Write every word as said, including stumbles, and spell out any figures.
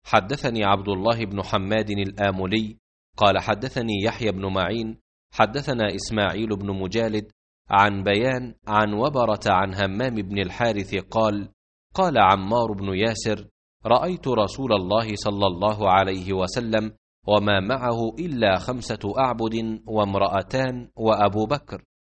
حدثني عبد الله بن حماد الآملي قال حدثني يحيى بن معين حدثنا إسماعيل بن مجالد عن بيان عن وبرة عن همام بن الحارث قال قال عمار بن ياسر رأيت رسول الله صلى الله عليه وسلم وما معه إلا خمسة أعبد وامرأتان وأبو بكر،